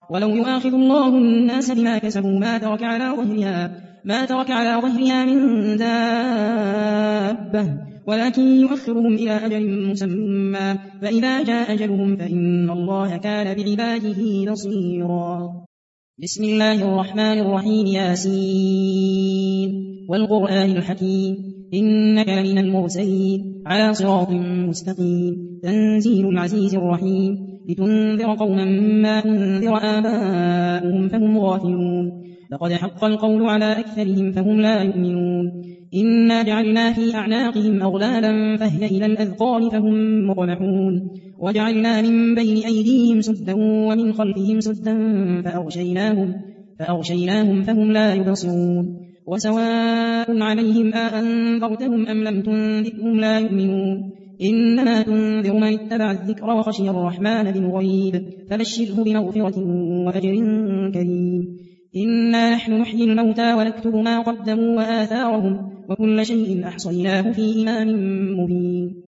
ولو يؤاخذ الله الناس بما كسبوا ما ترك على ظهرها من دابة ولكن يؤخرهم إلى أجل مسمى فإذا جاء أجلهم فإن الله كان بعباده بصيرا. بسم الله الرحمن الرحيم. ياسين والقرآن الحكيم إنك لمن المرسلين على صراط مستقيم تنزيل العزيز الرحيم لتنذر قوما ما أنذر آباؤهم فهم غافلون لقد حق القول على أكثرهم فهم لا يؤمنون إنا جعلنا في أعناقهم أغلالا فهي إلى الأذقان فهم مقمحون وجعلنا من بين أيديهم سدا ومن خلفهم سدا فأغشيناهم فهم لا يبصرون وسواء عليهم أأنذرتهم أم لم تنذرهم لا يؤمنون إنما تنذر من اتبع الذكر وخشي الرحمن بالغيب فبشره بمغفرة وأجر كريم. إنا نحن نحيي الموتى ونكتب ما قدموا وآثارهم وكل شيء أحصيناه في إمام مبين.